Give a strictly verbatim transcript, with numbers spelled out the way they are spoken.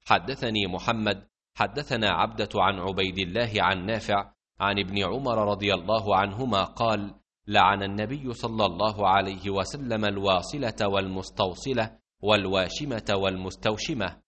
حدثني محمد حدثنا عبدة عن عبيد الله عن نافع عن ابن عمر رضي الله عنهما قال: لعن النبي صلى الله عليه وسلم الواصلة والمستوصلة والواشمة والمستوشمة.